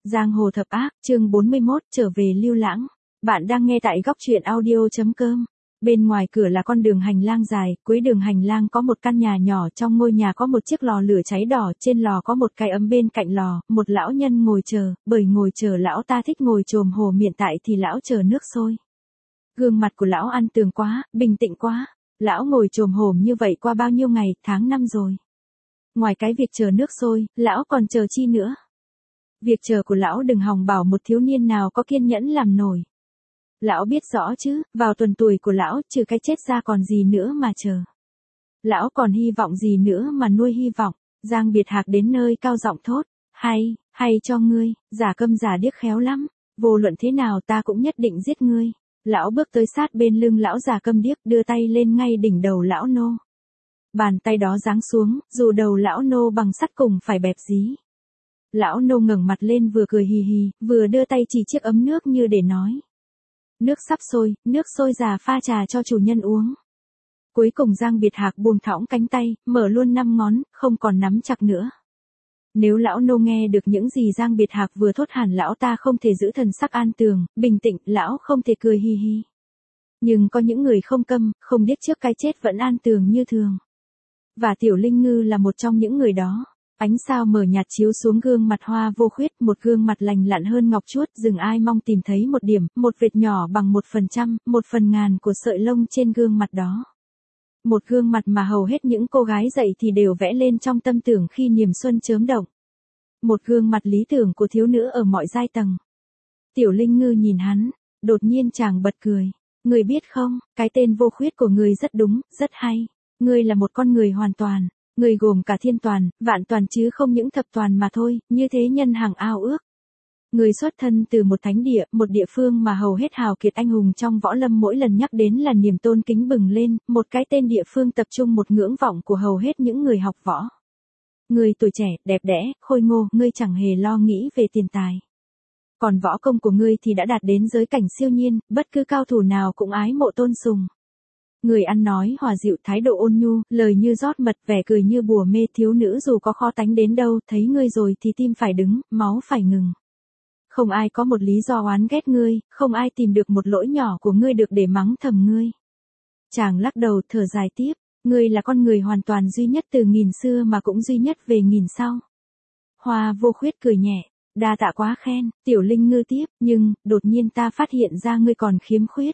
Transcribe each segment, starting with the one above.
Giang hồ thập ác, chương 41, trở về Lưu Lãng. Bạn đang nghe tại góc truyện audio.com. Bên ngoài cửa là con đường hành lang dài, cuối đường hành lang có một căn nhà nhỏ, trong ngôi nhà có một chiếc lò lửa cháy đỏ, trên lò có một cái ấm bên cạnh lò, một lão nhân ngồi chờ, bởi ngồi chờ lão ta thích ngồi chồm hổ, hiện tại thì lão chờ nước sôi. Gương mặt của lão an tường quá, bình tĩnh quá, lão ngồi chồm hổm như vậy qua bao nhiêu ngày, tháng năm rồi. Ngoài cái việc chờ nước sôi, lão còn chờ chi nữa? Việc chờ của lão đừng hòng bảo một thiếu niên nào có kiên nhẫn làm nổi. Lão biết rõ chứ, vào tuần tuổi của lão, trừ cái chết ra còn gì nữa mà chờ. Lão còn hy vọng gì nữa mà nuôi hy vọng. Giang Biệt Hạc đến nơi cao giọng thốt, hay cho ngươi, giả câm giả điếc khéo lắm, vô luận thế nào ta cũng nhất định giết ngươi. Lão bước tới sát bên lưng lão già câm điếc, đưa tay lên ngay đỉnh đầu lão nô. Bàn tay đó giáng xuống, dù đầu lão nô bằng sắt cùng phải bẹp dí. Lão nô ngẩng mặt lên, vừa cười hì hì, vừa đưa tay chỉ chiếc ấm nước như để nói. Nước sôi già pha trà cho chủ nhân uống. Cuối cùng Giang Biệt Hạc buông thõng cánh tay, mở luôn 5 ngón, không còn nắm chặt nữa. Nếu lão nô nghe được những gì Giang Biệt Hạc vừa thốt, hẳn lão ta không thể giữ thần sắc an tường, bình tĩnh, lão không thể cười hì hì. Nhưng có những người không câm, không điếc trước cái chết vẫn an tường như thường. Và Tiểu Linh Ngư là một trong những người đó. Ánh sao mờ nhạt chiếu xuống gương mặt Hoa Vô Khuyết, một gương mặt lành lặn hơn ngọc chuốt, dừng ai mong tìm thấy một điểm, một vệt nhỏ bằng 1%, 1/1000 của sợi lông trên gương mặt đó. Một gương mặt mà hầu hết những cô gái dậy thì đều vẽ lên trong tâm tưởng khi niềm xuân chớm động. Một gương mặt lý tưởng của thiếu nữ ở mọi giai tầng. Tiểu Linh Ngư nhìn hắn, đột nhiên chàng bật cười. Người biết không, cái tên Vô Khuyết của người rất đúng, rất hay. Ngươi là một con người hoàn toàn. Người gồm cả thiên toàn, vạn toàn chứ không những thập toàn mà thôi, như thế nhân hàng ao ước. Người xuất thân từ một thánh địa, một địa phương mà hầu hết hào kiệt anh hùng trong võ lâm mỗi lần nhắc đến là niềm tôn kính bừng lên, một cái tên địa phương tập trung một ngưỡng vọng của hầu hết những người học võ. Người tuổi trẻ, đẹp đẽ, khôi ngô, ngươi chẳng hề lo nghĩ về tiền tài. Còn võ công của ngươi thì đã đạt đến giới cảnh siêu nhiên, bất cứ cao thủ nào cũng ái mộ tôn sùng. Người ăn nói hòa dịu, thái độ ôn nhu, lời như rót mật, vẻ cười như bùa mê, thiếu nữ dù có khó tánh đến đâu, thấy ngươi rồi thì tim phải đứng, máu phải ngừng. Không ai có một lý do oán ghét ngươi, không ai tìm được một lỗi nhỏ của ngươi được để mắng thầm ngươi. Chàng lắc đầu thở dài tiếp, ngươi là con người hoàn toàn duy nhất từ nghìn xưa mà cũng duy nhất về nghìn sau. Hoa Vô Khuyết cười nhẹ, đa tạ quá khen. Tiểu Linh Ngư tiếp, nhưng, đột nhiên ta phát hiện ra ngươi còn khiếm khuyết.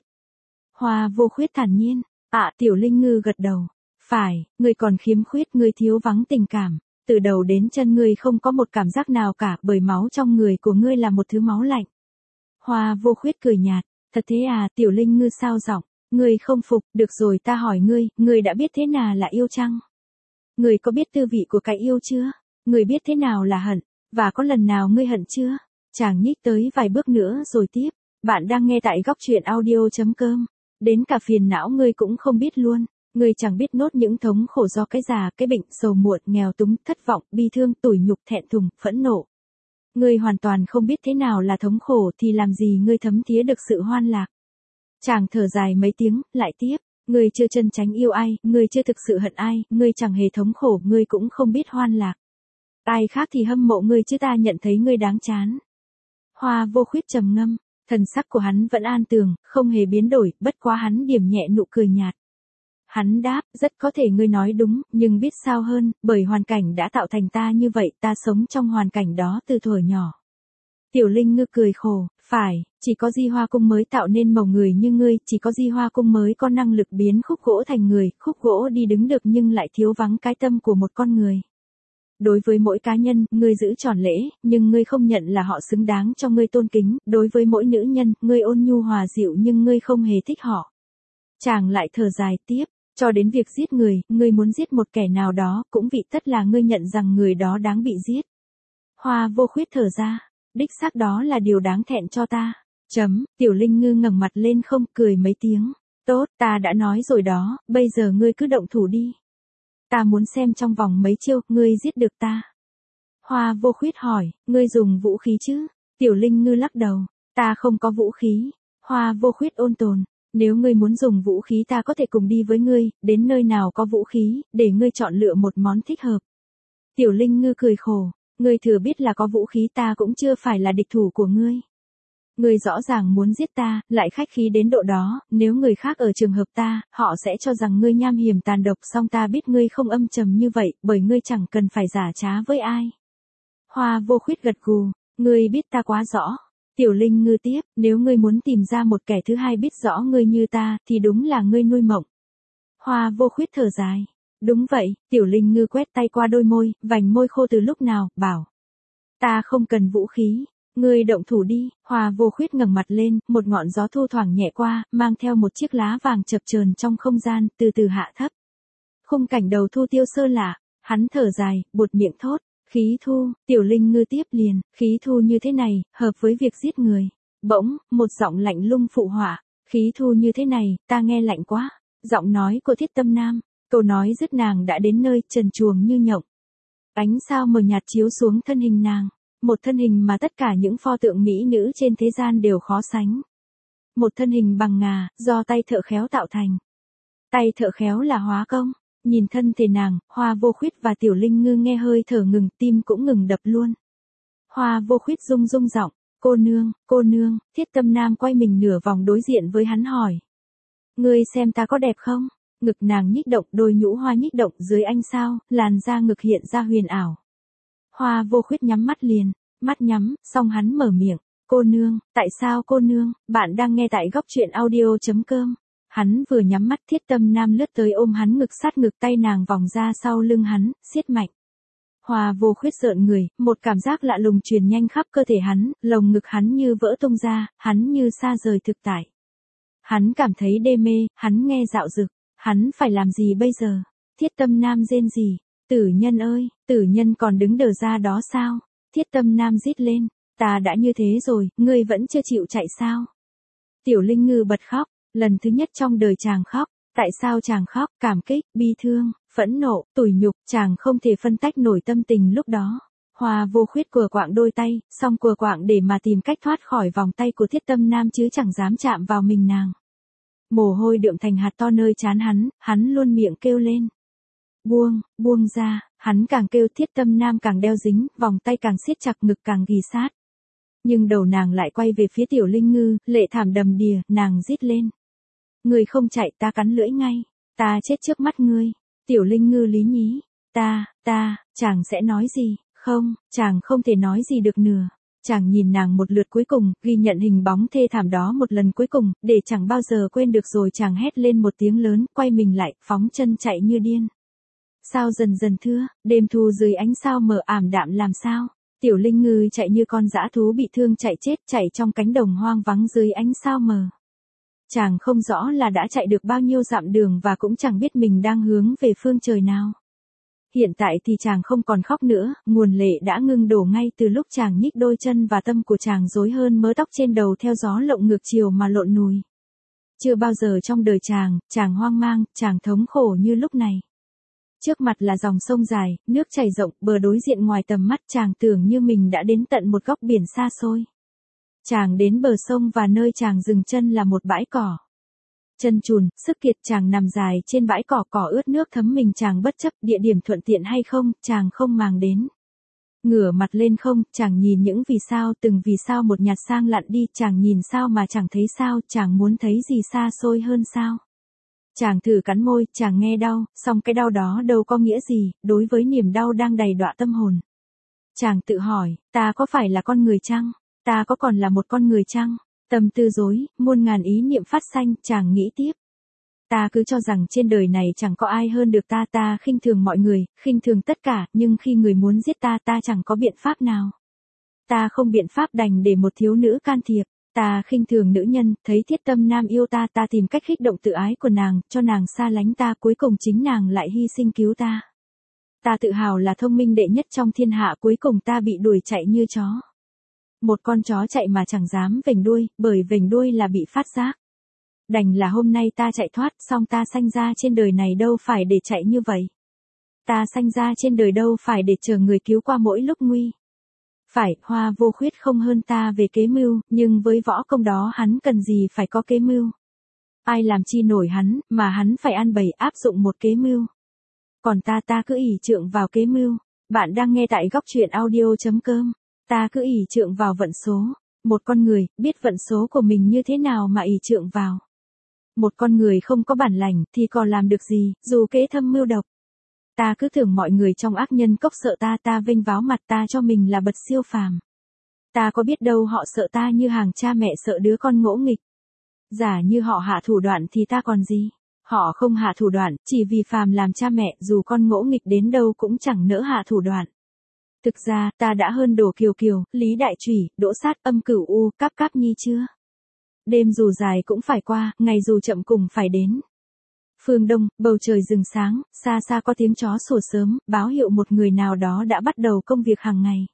Hoa Vô Khuyết thản nhiên. Tiểu Linh Ngư gật đầu. Phải, ngươi còn khiếm khuyết, ngươi thiếu vắng tình cảm. Từ đầu đến chân ngươi không có một cảm giác nào cả, bởi máu trong người của ngươi là một thứ máu lạnh. Hoa Vô Khuyết cười nhạt. Thật thế à? Tiểu Linh Ngư sao giọng. Ngươi không phục, được rồi ta hỏi ngươi đã biết thế nào là yêu chăng? Ngươi có biết tư vị của cái yêu chưa? Ngươi biết thế nào là hận? Và có lần nào ngươi hận chưa? Chàng nhích tới vài bước nữa rồi tiếp. Bạn đang nghe tại góc truyện audio.com. Đến cả phiền não ngươi cũng không biết luôn. Ngươi chẳng biết nốt những thống khổ do cái già, cái bệnh, sầu muộn, nghèo túng, thất vọng, bi thương, tủi nhục, thẹn thùng, phẫn nộ. Ngươi hoàn toàn không biết thế nào là thống khổ thì làm gì ngươi thấm thía được sự hoan lạc. Chàng thở dài mấy tiếng, lại tiếp. Ngươi chưa chân chánh yêu ai, ngươi chưa thực sự hận ai, ngươi chẳng hề thống khổ, ngươi cũng không biết hoan lạc. Ai khác thì hâm mộ ngươi chứ ta nhận thấy ngươi đáng chán. Hoa Vô Khuyết trầm ngâm. Thần sắc của hắn vẫn an tường, không hề biến đổi, bất quá hắn điểm nhẹ nụ cười nhạt. Hắn đáp, rất có thể ngươi nói đúng, nhưng biết sao hơn, bởi hoàn cảnh đã tạo thành ta như vậy, ta sống trong hoàn cảnh đó từ thuở nhỏ. Tiểu Linh Ngư cười khổ, phải, chỉ có Di Hoa Cung mới tạo nên màu người như ngươi, chỉ có Di Hoa Cung mới có năng lực biến khúc gỗ thành người, khúc gỗ đi đứng được nhưng lại thiếu vắng cái tâm của một con người. Đối với mỗi cá nhân, ngươi giữ tròn lễ, nhưng ngươi không nhận là họ xứng đáng cho ngươi tôn kính, đối với mỗi nữ nhân, ngươi ôn nhu hòa dịu nhưng ngươi không hề thích họ. Chàng lại thở dài tiếp, cho đến việc giết người, ngươi muốn giết một kẻ nào đó, cũng vị tất là ngươi nhận rằng người đó đáng bị giết. Hoa Vô Khuyết thở ra, đích xác đó là điều đáng thẹn cho ta. Tiểu Linh Ngư ngẩng mặt lên không, cười mấy tiếng. Tốt, ta đã nói rồi đó, bây giờ ngươi cứ động thủ đi. Ta muốn xem trong vòng mấy chiêu, ngươi giết được ta. Hoa Vô Khuyết hỏi, ngươi dùng vũ khí chứ? Tiểu Linh Ngư lắc đầu, ta không có vũ khí. Hoa Vô Khuyết ôn tồn, nếu ngươi muốn dùng vũ khí ta có thể cùng đi với ngươi, đến nơi nào có vũ khí, để ngươi chọn lựa một món thích hợp. Tiểu Linh Ngư cười khổ, Ngươi thừa biết là có vũ khí ta cũng chưa phải là địch thủ của ngươi. Ngươi rõ ràng muốn giết ta, lại khách khí đến độ đó, nếu người khác ở trường hợp ta, họ sẽ cho rằng ngươi nham hiểm tàn độc, song ta biết ngươi không âm trầm như vậy, bởi ngươi chẳng cần phải giả trá với ai. Hoa Vô Khuyết gật gù, ngươi biết ta quá rõ. Tiểu Linh Ngư tiếp, nếu ngươi muốn tìm ra một kẻ thứ hai biết rõ ngươi như ta, thì đúng là ngươi nuôi mộng. Hoa Vô Khuyết thở dài. Đúng vậy, Tiểu Linh Ngư quét tay qua đôi môi, vành môi khô từ lúc nào, bảo. Ta không cần vũ khí. Ngươi động thủ đi. Hoa Vô Khuyết ngẩng mặt lên, một ngọn gió thu thoảng nhẹ qua, mang theo một chiếc lá vàng chập chờn trong không gian, từ từ hạ thấp. Khung cảnh đầu thu tiêu sơ lạ, hắn thở dài, buột miệng thốt. Khí thu. Tiểu Linh Ngư tiếp liền, khí thu như thế này, hợp với việc giết người. Bỗng, một giọng lạnh lùng phụ họa. Khí thu như thế này, ta nghe lạnh quá. Giọng nói của Thiết Tâm Nam. Câu nói dứt nàng đã đến nơi trần truồng như nhộng. Ánh sao mờ nhạt chiếu xuống thân hình nàng. Một thân hình mà tất cả những pho tượng mỹ nữ trên thế gian đều khó sánh. Một thân hình bằng ngà, do tay thợ khéo tạo thành. Tay thợ khéo là hóa công. Nhìn thân thể nàng, Hoa Vô Khuyết và Tiểu Linh Ngư nghe hơi thở ngừng, tim cũng ngừng đập luôn. Hoa Vô Khuyết rung rung giọng, cô nương, Thiết Tâm Nam quay mình nửa vòng đối diện với hắn hỏi. Ngươi xem ta có đẹp không? Ngực nàng nhích động, đôi nhũ hoa nhích động dưới ánh sao, làn da ngực hiện ra huyền ảo. Hoa Vô Khuyết nhắm mắt liền, mắt nhắm, xong hắn mở miệng, cô nương, tại sao cô nương, bạn đang nghe tại góc truyện audio.com. Hắn vừa nhắm mắt Thiết Tâm Nam lướt tới ôm hắn ngực sát ngực tay nàng vòng ra sau lưng hắn, siết mạnh. Hoa Vô Khuyết rợn người, một cảm giác lạ lùng truyền nhanh khắp cơ thể hắn, lồng ngực hắn như vỡ tung ra, hắn như xa rời thực tại. Hắn cảm thấy đê mê, hắn nghe dạo dực, hắn phải làm gì bây giờ? Thiết Tâm Nam rên rỉ, tử nhân ơi, tử nhân còn đứng đờ ra đó sao? Thiết Tâm Nam rít lên, ta đã như thế rồi, ngươi vẫn chưa chịu chạy sao? Tiểu Linh Ngư bật khóc, lần thứ nhất trong đời chàng khóc. Tại sao chàng khóc? Cảm kích, bi thương, phẫn nộ, tủi nhục, chàng không thể phân tách nổi tâm tình lúc đó. Hoa Vô Khuyết cùa quạng đôi tay, song cùa quạng để mà tìm cách thoát khỏi vòng tay của Thiết Tâm Nam chứ chẳng dám chạm vào mình nàng. Mồ hôi đượm thành hạt to nơi trán hắn luôn miệng kêu lên. Buông ra, hắn càng kêu Thiết Tâm Nam càng đeo dính, vòng tay càng siết chặt ngực càng ghì sát. Nhưng đầu nàng lại quay về phía Tiểu Linh Ngư, lệ thảm đầm đìa, nàng rít lên. Ngươi không chạy ta cắn lưỡi ngay, ta chết trước mắt ngươi. Tiểu Linh Ngư lý nhí, chàng sẽ nói gì? Không, chàng không thể nói gì được nữa. Chàng nhìn nàng một lượt cuối cùng, ghi nhận hình bóng thê thảm đó một lần cuối cùng, để chẳng bao giờ quên được rồi chàng hét lên một tiếng lớn, quay mình lại, phóng chân chạy như điên. Sao dần dần thưa, đêm thu dưới ánh sao mờ ảm đạm làm sao? Tiểu Linh Ngư chạy như con dã thú bị thương chạy chết, chạy trong cánh đồng hoang vắng dưới ánh sao mờ. Chàng không rõ là đã chạy được bao nhiêu dặm đường và cũng chẳng biết mình đang hướng về phương trời nào. Hiện tại thì chàng không còn khóc nữa, nguồn lệ đã ngưng đổ ngay từ lúc chàng nhích đôi chân và tâm của chàng rối hơn mớ tóc trên đầu theo gió lộng ngược chiều mà lộn nùi. Chưa bao giờ trong đời chàng hoang mang, chàng thống khổ như lúc này. Trước mặt là dòng sông dài, nước chảy rộng, bờ đối diện ngoài tầm mắt chàng tưởng như mình đã đến tận một góc biển xa xôi. Chàng đến bờ sông và nơi chàng dừng chân là một bãi cỏ. Chân chùn, sức kiệt chàng nằm dài trên bãi cỏ, cỏ ướt nước thấm mình chàng bất chấp địa điểm thuận tiện hay không, chàng không màng đến. Ngửa mặt lên không, chàng nhìn những vì sao từng vì sao một nhạt sang lặn đi, chàng nhìn sao mà chẳng thấy sao, chàng muốn thấy gì xa xôi hơn sao. Chàng thử cắn môi, chàng nghe đau, song cái đau đó đâu có nghĩa gì, đối với niềm đau đang đầy đọa tâm hồn. Chàng tự hỏi, ta có phải là con người chăng? Ta có còn là một con người chăng? Tâm tư rối, muôn ngàn ý niệm phát sanh, chàng nghĩ tiếp. Ta cứ cho rằng trên đời này chẳng có ai hơn được ta khinh thường mọi người, khinh thường tất cả, nhưng khi người muốn giết ta chẳng có biện pháp nào. Ta không biện pháp đành để một thiếu nữ can thiệp. Ta khinh thường nữ nhân, thấy Thiết Tâm Nam yêu ta tìm cách khích động tự ái của nàng, cho nàng xa lánh ta, cuối cùng chính nàng lại hy sinh cứu ta. Ta tự hào là thông minh đệ nhất trong thiên hạ, cuối cùng ta bị đuổi chạy như chó. Một con chó chạy mà chẳng dám vểnh đuôi, bởi vểnh đuôi là bị phát giác. Đành là hôm nay ta chạy thoát, song ta sanh ra trên đời này đâu phải để chạy như vậy. Ta sanh ra trên đời đâu phải để chờ người cứu qua mỗi lúc nguy. Phải, Hoa Vô Khuyết không hơn ta về kế mưu, nhưng với võ công đó hắn cần gì phải có kế mưu. Ai làm chi nổi hắn, mà hắn phải ăn bày áp dụng một kế mưu. Còn ta cứ ỷ trượng vào kế mưu. Bạn đang nghe tại góc truyện audio.com. Ta cứ ỷ trượng vào vận số. Một con người, biết vận số của mình như thế nào mà ỷ trượng vào. Một con người không có bản lành thì còn làm được gì, dù kế thâm mưu độc. Ta cứ tưởng mọi người trong ác nhân cốc sợ ta vênh váo mặt ta cho mình là bậc siêu phàm. Ta có biết đâu họ sợ ta như hàng cha mẹ sợ đứa con ngỗ nghịch. Giả như họ hạ thủ đoạn thì ta còn gì. Họ không hạ thủ đoạn, chỉ vì phàm làm cha mẹ dù con ngỗ nghịch đến đâu cũng chẳng nỡ hạ thủ đoạn. Thực ra, ta đã hơn Đỗ Kiều Kiều, Lý Đại Trùy, Đỗ Sát, Âm Cửu U, Cáp Cáp Nhi chưa? Đêm dù dài cũng phải qua, ngày dù chậm cùng phải đến. Phương Đông, bầu trời rừng sáng, xa xa có tiếng chó sủa sớm, báo hiệu một người nào đó đã bắt đầu công việc hàng ngày.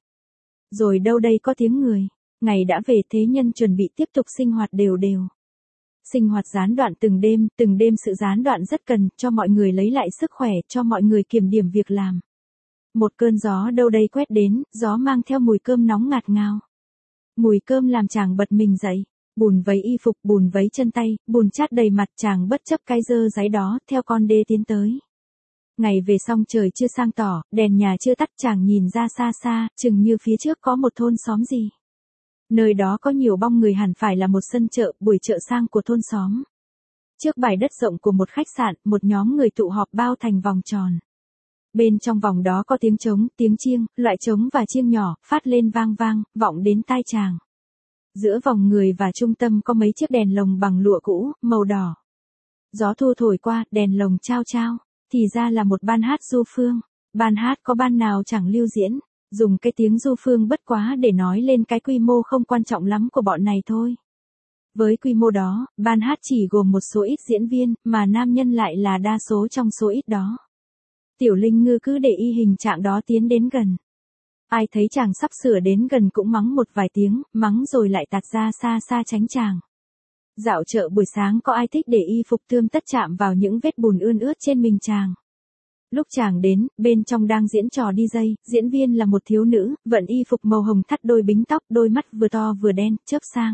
Rồi đâu đây có tiếng người. Ngày đã về thế nhân chuẩn bị tiếp tục sinh hoạt đều đều. Sinh hoạt gián đoạn từng đêm sự gián đoạn rất cần cho mọi người lấy lại sức khỏe, cho mọi người kiểm điểm việc làm. Một cơn gió đâu đây quét đến, gió mang theo mùi cơm nóng ngạt ngào. Mùi cơm làm chàng bật mình dậy, bùn vấy y phục, bùn vấy chân tay, bùn chát đầy mặt, chàng bất chấp cái dơ dáy đó, theo con đê tiến tới. Ngày về xong trời chưa sang tỏ, đèn nhà chưa tắt, chàng nhìn ra xa xa, chừng như phía trước có một thôn xóm gì. Nơi đó có nhiều bong người, hẳn phải là một sân chợ, buổi chợ sang của thôn xóm. Trước bãi đất rộng của một khách sạn, một nhóm người tụ họp bao thành vòng tròn. Bên trong vòng đó có tiếng trống, tiếng chiêng, loại trống và chiêng nhỏ, phát lên vang vang, vọng đến tai chàng. Giữa vòng người và trung tâm có mấy chiếc đèn lồng bằng lụa cũ, màu đỏ. Gió thu thổi qua, đèn lồng trao trao, thì ra là một ban hát du phương. Ban hát có ban nào chẳng lưu diễn. Dùng cái tiếng du phương bất quá để nói lên cái quy mô không quan trọng lắm của bọn này thôi. Với quy mô đó, ban hát chỉ gồm một số ít diễn viên, mà nam nhân lại là đa số trong số ít đó. Tiểu Linh Ngư cứ để y hình trạng đó tiến đến gần. Ai thấy chàng sắp sửa đến gần cũng mắng một vài tiếng, mắng rồi lại tạt ra xa xa tránh chàng. Dạo chợ buổi sáng có ai thích để y phục tươm tất chạm vào những vết bùn ươn ướt trên mình chàng. Lúc chàng đến, bên trong đang diễn trò đi dây, diễn viên là một thiếu nữ, vận y phục màu hồng thắt đôi bính tóc, đôi mắt vừa to vừa đen, chớp sang.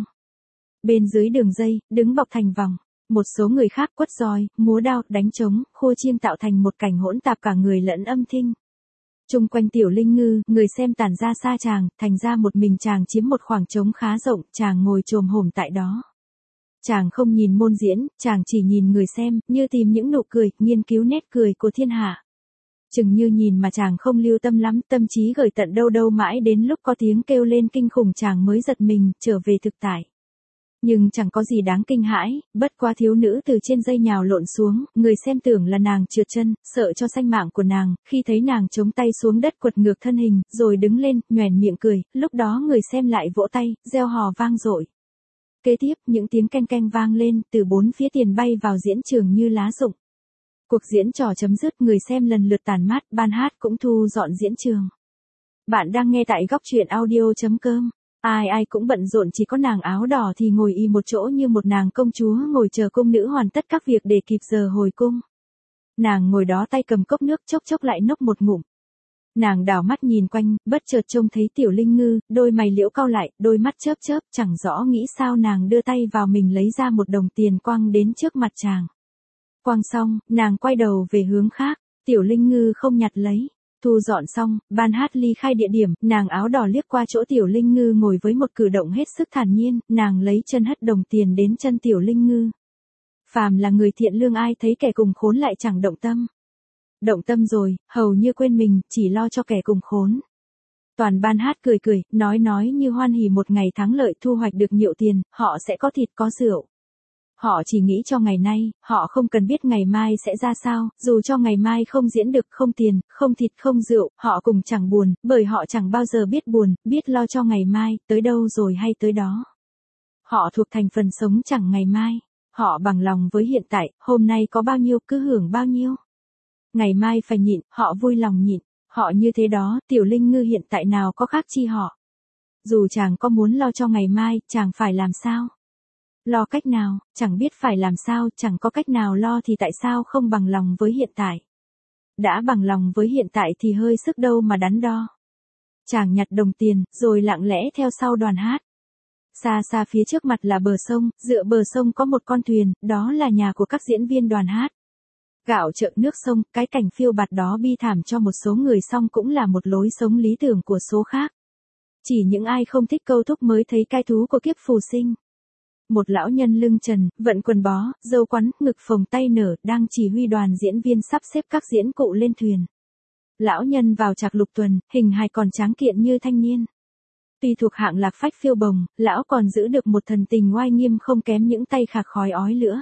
Bên dưới đường dây, đứng bọc thành vòng, một số người khác quất roi, múa đao, đánh trống, khua chiêng tạo thành một cảnh hỗn tạp cả người lẫn âm thanh. Chung quanh Tiểu Linh Ngư, người xem tản ra xa chàng, thành ra một mình chàng chiếm một khoảng trống khá rộng, chàng ngồi chồm hổm tại đó. Chàng không nhìn môn diễn, chàng chỉ nhìn người xem, như tìm những nụ cười, nghiên cứu nét cười của thiên hạ. Chừng như nhìn mà chàng không lưu tâm lắm, tâm trí gửi tận đâu đâu mãi đến lúc có tiếng kêu lên kinh khủng chàng mới giật mình, trở về thực tại. Nhưng chẳng có gì đáng kinh hãi, bất quá thiếu nữ từ trên dây nhào lộn xuống, người xem tưởng là nàng trượt chân, sợ cho sanh mạng của nàng, khi thấy nàng chống tay xuống đất quật ngược thân hình, rồi đứng lên, nhoẻn miệng cười, lúc đó người xem lại vỗ tay, reo hò vang dội. Kế tiếp, những tiếng keng keng vang lên, từ bốn phía tiền bay vào diễn trường như lá rụng. Cuộc diễn trò chấm dứt, người xem lần lượt tản mát, ban hát cũng thu dọn diễn trường. Bạn đang nghe tại góc truyện audio.com. Ai cũng bận rộn, chỉ có nàng áo đỏ thì ngồi y một chỗ như một nàng công chúa ngồi chờ cung nữ hoàn tất các việc để kịp giờ hồi cung. Nàng ngồi đó tay cầm cốc nước, chốc chốc lại nốc một ngụm. Nàng đảo mắt nhìn quanh, bất chợt trông thấy Tiểu Linh Ngư, đôi mày liễu cau lại, đôi mắt chớp chớp, chẳng rõ nghĩ sao nàng đưa tay vào mình lấy ra một đồng tiền quăng đến trước mặt chàng. Quăng xong, nàng quay đầu về hướng khác, Tiểu Linh Ngư không nhặt lấy. Thu dọn xong, ban hát ly khai địa điểm, nàng áo đỏ liếc qua chỗ Tiểu Linh Ngư ngồi với một cử động hết sức thản nhiên, nàng lấy chân hất đồng tiền đến chân Tiểu Linh Ngư. Phàm là người thiện lương ai thấy kẻ cùng khốn lại chẳng động tâm. Động tâm rồi, hầu như quên mình, chỉ lo cho kẻ cùng khốn. Toàn ban hát cười cười, nói như hoan hỉ một ngày thắng lợi thu hoạch được nhiều tiền, họ sẽ có thịt có rượu. Họ chỉ nghĩ cho ngày nay, họ không cần biết ngày mai sẽ ra sao, dù cho ngày mai không diễn được, không tiền, không thịt, không rượu, họ cùng chẳng buồn, bởi họ chẳng bao giờ biết buồn, biết lo cho ngày mai, tới đâu rồi hay tới đó. Họ thuộc thành phần sống chẳng ngày mai, họ bằng lòng với hiện tại, hôm nay có bao nhiêu cứ hưởng bao nhiêu. Ngày mai phải nhịn, họ vui lòng nhịn, họ như thế đó, Tiểu Linh Ngư hiện tại nào có khác chi họ. Dù chàng có muốn lo cho ngày mai, chàng phải làm sao? Lo cách nào, chẳng biết phải làm sao, chẳng có cách nào lo thì tại sao không bằng lòng với hiện tại. Đã bằng lòng với hiện tại thì hơi sức đâu mà đắn đo. Chàng nhặt đồng tiền, rồi lặng lẽ theo sau đoàn hát. Xa xa phía trước mặt là bờ sông, dựa bờ sông có một con thuyền, đó là nhà của các diễn viên đoàn hát. Gạo chợ nước sông, cái cảnh phiêu bạt đó bi thảm cho một số người song cũng là một lối sống lý tưởng của số khác. Chỉ những ai không thích câu thúc mới thấy cay thú của kiếp phù sinh. Một lão nhân lưng trần, vận quần bó, râu quắn, ngực phồng tay nở, đang chỉ huy đoàn diễn viên sắp xếp các diễn cụ lên thuyền. Lão nhân vào trạc lục tuần, hình hài còn tráng kiện như thanh niên. Tuy thuộc hạng lạc phách phiêu bồng, lão còn giữ được một thần tình oai nghiêm không kém những tay khạc khói ói lửa.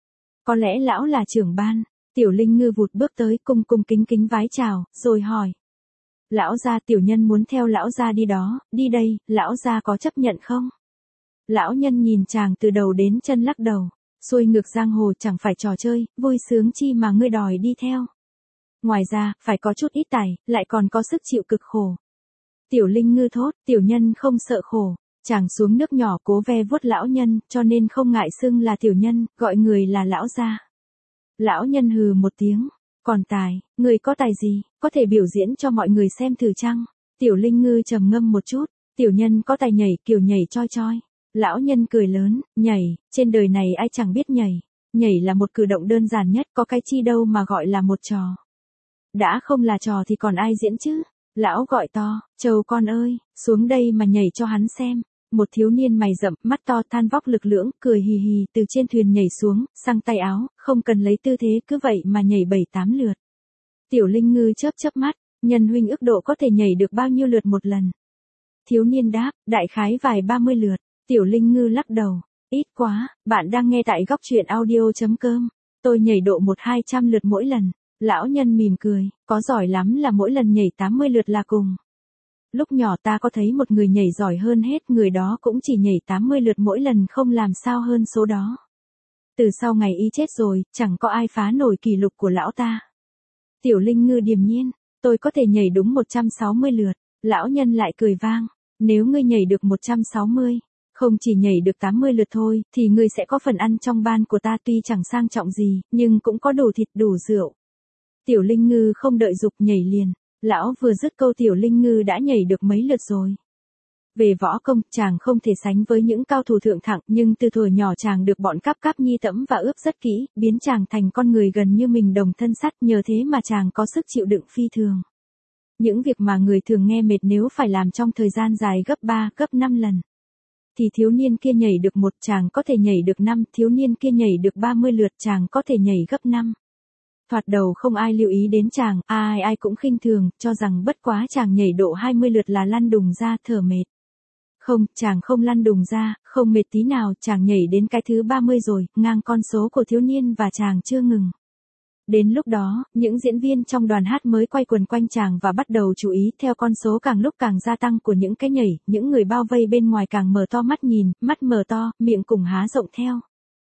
Có lẽ lão là trưởng ban. Tiểu Linh Ngư vụt bước tới cung cung kính kính vái chào, rồi hỏi. Lão gia, tiểu nhân muốn theo lão gia đi đó, đi đây, lão gia có chấp nhận không? Lão nhân nhìn chàng từ đầu đến chân lắc đầu, xuôi ngược giang hồ chẳng phải trò chơi, vui sướng chi mà ngươi đòi đi theo. Ngoài ra, phải có chút ít tài, lại còn có sức chịu cực khổ. Tiểu Linh Ngư thốt, tiểu nhân không sợ khổ. Chàng xuống nước nhỏ cố ve vuốt lão nhân, cho nên không ngại xưng là tiểu nhân, gọi người là lão gia. Lão nhân hừ một tiếng, còn tài, người có tài gì, có thể biểu diễn cho mọi người xem thử chăng? Tiểu Linh Ngư trầm ngâm một chút, tiểu nhân có tài nhảy, kiểu nhảy choi choi. Lão nhân cười lớn, nhảy, trên đời này ai chẳng biết nhảy. Nhảy là một cử động đơn giản nhất, có cái chi đâu mà gọi là một trò. Đã không là trò thì còn ai diễn chứ? Lão gọi to, Châu con ơi, xuống đây mà nhảy cho hắn xem. Một thiếu niên mày rậm, mắt to than vóc lực lưỡng, cười hì hì từ trên thuyền nhảy xuống, sang tay áo, không cần lấy tư thế cứ vậy mà nhảy 7-8 lượt. Tiểu Linh Ngư chớp chớp mắt, nhân huynh ước độ có thể nhảy được bao nhiêu lượt một lần? Thiếu niên đáp, đại khái vài 30 lượt. Tiểu Linh Ngư lắc đầu, ít quá, bạn đang nghe tại góc truyện audio.com. Tôi nhảy độ 100-200 lượt mỗi lần. Lão nhân mỉm cười, có giỏi lắm là mỗi lần nhảy 80 lượt là cùng. Lúc nhỏ ta có thấy một người nhảy giỏi hơn hết, người đó cũng chỉ nhảy 80 lượt mỗi lần, không làm sao hơn số đó. Từ sau ngày y chết rồi, chẳng có ai phá nổi kỷ lục của lão ta. Tiểu Linh Ngư điềm nhiên, tôi có thể nhảy đúng 160 lượt. Lão nhân lại cười vang, nếu ngươi nhảy được 160, không chỉ nhảy được 80 lượt thôi, thì ngươi sẽ có phần ăn trong ban của ta, tuy chẳng sang trọng gì, nhưng cũng có đủ thịt đủ rượu. Tiểu Linh Ngư không đợi dục nhảy liền. Lão vừa dứt câu Tiểu Linh Ngư đã nhảy được mấy lượt rồi. Về võ công, chàng không thể sánh với những cao thủ thượng thặng, nhưng từ thuở nhỏ chàng được bọn cáp cáp nhi tẫm và ướp rất kỹ, biến chàng thành con người gần như mình đồng thân sắt, nhờ thế mà chàng có sức chịu đựng phi thường. Những việc mà người thường nghe mệt nếu phải làm trong thời gian dài gấp 3, gấp 5 lần. Thì thiếu niên kia nhảy được 1, chàng có thể nhảy được 5, thiếu niên kia nhảy được 30 lượt, chàng có thể nhảy gấp 5. Thoạt đầu không ai lưu ý đến chàng, ai cũng khinh thường, cho rằng bất quá chàng nhảy độ 20 lượt là lăn đùng ra, thở mệt. Không, chàng không lăn đùng ra, không mệt tí nào, chàng nhảy đến cái thứ 30 rồi, ngang con số của thiếu niên và chàng chưa ngừng. Đến lúc đó, những diễn viên trong đoàn hát mới quay quần quanh chàng và bắt đầu chú ý theo con số càng lúc càng gia tăng của những cái nhảy, những người bao vây bên ngoài càng mở to mắt nhìn, mắt mở to, miệng cùng há rộng theo.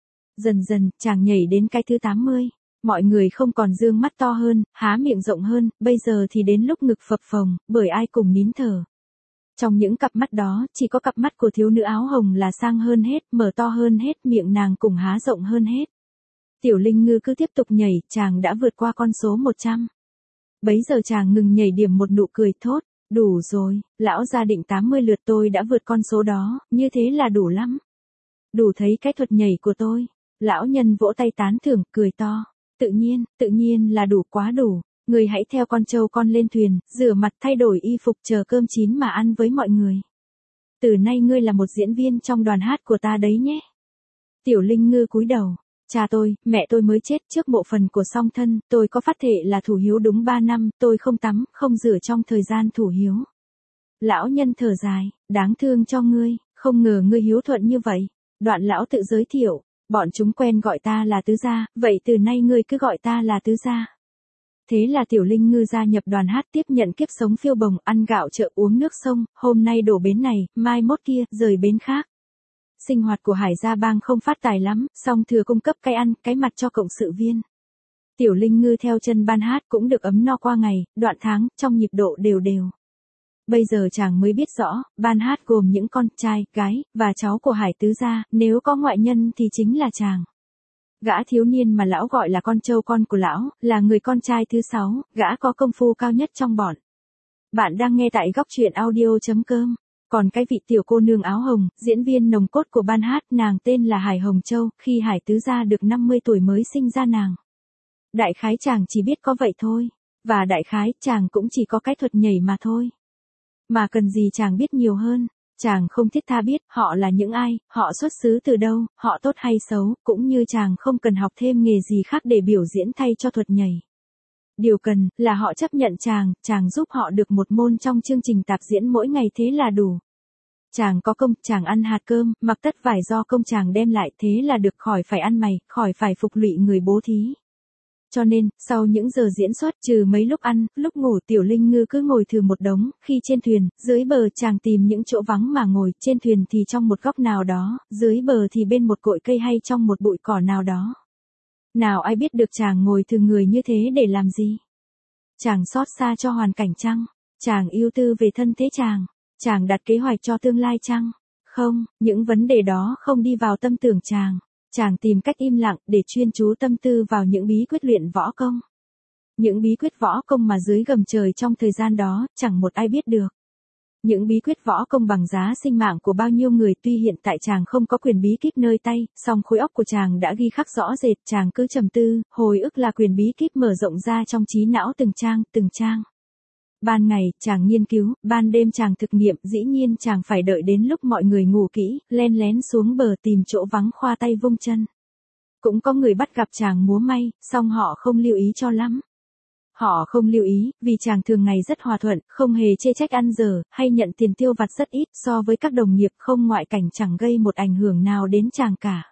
Dần dần, chàng nhảy đến cái thứ 80. Mọi người không còn dương mắt to hơn, há miệng rộng hơn, bây giờ thì đến lúc ngực phập phồng, bởi ai cùng nín thở. Trong những cặp mắt đó, chỉ có cặp mắt của thiếu nữ áo hồng là sang hơn hết, mở to hơn hết, miệng nàng cùng há rộng hơn hết. Tiểu Linh Ngư cứ tiếp tục nhảy, chàng đã vượt qua con số 100. Bấy giờ chàng ngừng nhảy, điểm một nụ cười thốt, đủ rồi, lão gia định 80 lượt tôi đã vượt con số đó, như thế là đủ lắm. Đủ thấy cái thuật nhảy của tôi. Lão nhân vỗ tay tán thưởng, cười to. Tự nhiên là đủ, quá đủ. Người hãy theo con trâu con lên thuyền, rửa mặt thay đổi y phục, chờ cơm chín mà ăn với mọi người. Từ nay ngươi là một diễn viên trong đoàn hát của ta đấy nhé. Tiểu Linh Ngư cúi đầu. Cha tôi, mẹ tôi mới chết trước mộ phần của song thân, tôi có phát thệ là thủ hiếu đúng 3 năm, tôi không tắm, không rửa trong thời gian thủ hiếu. Lão nhân thở dài, đáng thương cho ngươi, không ngờ ngươi hiếu thuận như vậy. Đoạn lão tự giới thiệu. Bọn chúng quen gọi ta là tứ gia, vậy từ nay ngươi cứ gọi ta là tứ gia. Thế là Tiểu Linh Ngư gia nhập đoàn hát, tiếp nhận kiếp sống phiêu bồng, ăn gạo chợ uống nước sông, hôm nay đổ bến này, mai mốt kia, rời bến khác. Sinh hoạt của Hải Gia Bang không phát tài lắm, song thừa cung cấp cái ăn, cái mặt cho cộng sự viên. Tiểu Linh Ngư theo chân ban hát cũng được ấm no qua ngày, đoạn tháng, trong nhịp độ đều đều. Bây giờ chàng mới biết rõ, ban hát gồm những con trai, gái, và cháu của Hải tứ gia, nếu có ngoại nhân thì chính là chàng. Gã thiếu niên mà lão gọi là con trâu con của lão, là người con trai thứ 6, gã có công phu cao nhất trong bọn. Bạn đang nghe tại góc truyện audio.com. Còn cái vị tiểu cô nương áo hồng, diễn viên nòng cốt của ban hát, nàng tên là Hải Hồng Châu, khi Hải tứ gia được 50 tuổi mới sinh ra nàng. Đại khái chàng chỉ biết có vậy thôi. Và đại khái chàng cũng chỉ có cái thuật nhảy mà thôi. Mà cần gì chàng biết nhiều hơn. Chàng không thiết tha biết họ là những ai, họ xuất xứ từ đâu, họ tốt hay xấu, cũng như chàng không cần học thêm nghề gì khác để biểu diễn thay cho thuật nhảy. Điều cần là họ chấp nhận chàng giúp họ được một môn trong chương trình tạp diễn mỗi ngày thế là đủ. Chàng có công, chàng ăn hạt cơm, mặc tất vải do công chàng đem lại thế là được, khỏi phải ăn mày, khỏi phải phục lụy người bố thí. Cho nên, sau những giờ diễn xuất trừ mấy lúc ăn, lúc ngủ Tiểu Linh Ngư cứ ngồi thừ một đống, khi trên thuyền, dưới bờ chàng tìm những chỗ vắng mà ngồi, trên thuyền thì trong một góc nào đó, dưới bờ thì bên một cội cây hay trong một bụi cỏ nào đó. Nào ai biết được chàng ngồi thừ người như thế để làm gì? Chàng xót xa cho hoàn cảnh chăng? Chàng ưu tư về thân thế chàng? Chàng đặt kế hoạch cho tương lai chăng? Không, những vấn đề đó không đi vào tâm tưởng chàng. Chàng tìm cách im lặng để chuyên chú tâm tư vào những bí quyết luyện võ công. Những bí quyết võ công mà dưới gầm trời trong thời gian đó, chẳng một ai biết được. Những bí quyết võ công bằng giá sinh mạng của bao nhiêu người, tuy hiện tại chàng không có quyền bí kíp nơi tay, song khối óc của chàng đã ghi khắc rõ rệt, chàng cứ trầm tư, hồi ức là quyền bí kíp mở rộng ra trong trí não từng trang. Ban ngày, chàng nghiên cứu, ban đêm chàng thực nghiệm, dĩ nhiên chàng phải đợi đến lúc mọi người ngủ kỹ, len lén xuống bờ tìm chỗ vắng khoa tay vung chân. Cũng có người bắt gặp chàng múa may, song họ không lưu ý cho lắm. Họ không lưu ý, vì chàng thường ngày rất hòa thuận, không hề chê trách ăn dở, hay nhận tiền tiêu vặt rất ít, so với các đồng nghiệp không ngoại cảnh chẳng gây một ảnh hưởng nào đến chàng cả.